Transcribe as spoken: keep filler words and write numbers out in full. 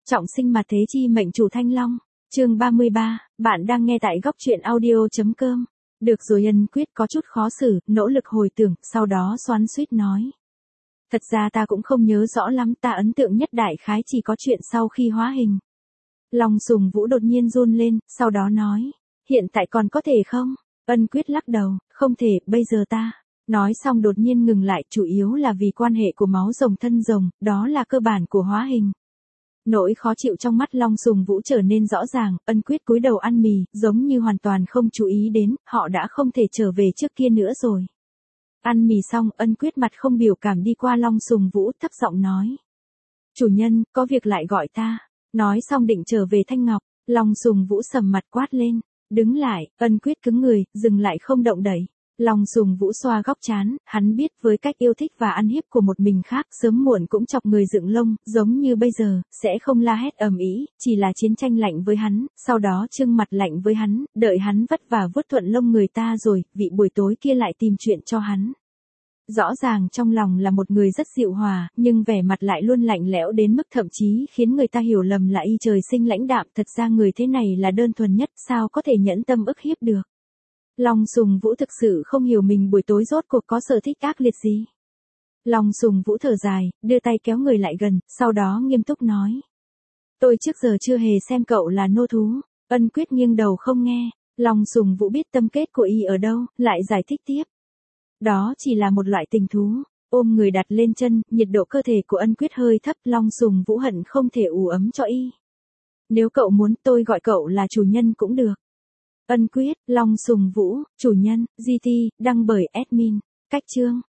Trọng sinh mà thế chi mệnh chủ Thanh Long. Chương ba mươi ba, bạn đang nghe tại góc truyện audio chấm com. Được rồi, Ân Quyết có chút khó xử, nỗ lực hồi tưởng, sau đó xoắn xuýt nói. Thật ra ta cũng không nhớ rõ lắm, ta ấn tượng nhất đại khái chỉ có chuyện sau khi hóa hình. Long Sùng Vũ đột nhiên run lên, sau đó nói. Hiện tại còn có thể không? Ân Quyết lắc đầu, không thể, bây giờ ta. Nói xong đột nhiên ngừng lại, chủ yếu là vì quan hệ của máu rồng thân rồng, đó là cơ bản của hóa hình. Nỗi khó chịu trong mắt Long Sùng Vũ trở nên rõ ràng, Ân Quyết cúi đầu ăn mì, giống như hoàn toàn không chú ý đến, họ đã không thể trở về trước kia nữa rồi. Ăn mì xong, Ân Quyết mặt không biểu cảm đi qua Long Sùng Vũ, thấp giọng nói. Chủ nhân, có việc lại gọi ta. Nói xong định trở về Thanh Ngọc, Long Sùng Vũ sầm mặt quát lên. Đứng lại, Ân Quyết cứng người, dừng lại không động đậy. Long Sùng Vũ xoa góc trán, hắn biết với cách yêu thích và ăn hiếp của một mình khác, sớm muộn cũng chọc người dựng lông, giống như bây giờ, sẽ không la hét ầm ĩ, chỉ là chiến tranh lạnh với hắn, sau đó trưng mặt lạnh với hắn, đợi hắn vất vả vuốt thuận lông người ta rồi, vị buổi tối kia lại tìm chuyện cho hắn. Rõ ràng trong lòng là một người rất dịu hòa, nhưng vẻ mặt lại luôn lạnh lẽo đến mức thậm chí khiến người ta hiểu lầm là y trời sinh lãnh đạm, thật ra người thế này là đơn thuần nhất, sao có thể nhẫn tâm ức hiếp được. Long Sùng Vũ thực sự không hiểu mình buổi tối rốt cuộc có sở thích ác liệt gì. Long Sùng Vũ thở dài, đưa tay kéo người lại gần, sau đó nghiêm túc nói. Tôi trước giờ chưa hề xem cậu là nô thú. Ân Quyết nghiêng đầu không nghe. Long Sùng Vũ biết tâm kết của y ở đâu, lại giải thích tiếp. Đó chỉ là một loại tình thú. Ôm người đặt lên chân, nhiệt độ cơ thể của Ân Quyết hơi thấp, Long Sùng Vũ hận không thể ủ ấm cho y. Nếu cậu muốn, tôi gọi cậu là chủ nhân cũng được. Ân Quyết, Long Sùng Vũ, chủ nhân, giê tê, đăng bởi admin. Cách chương.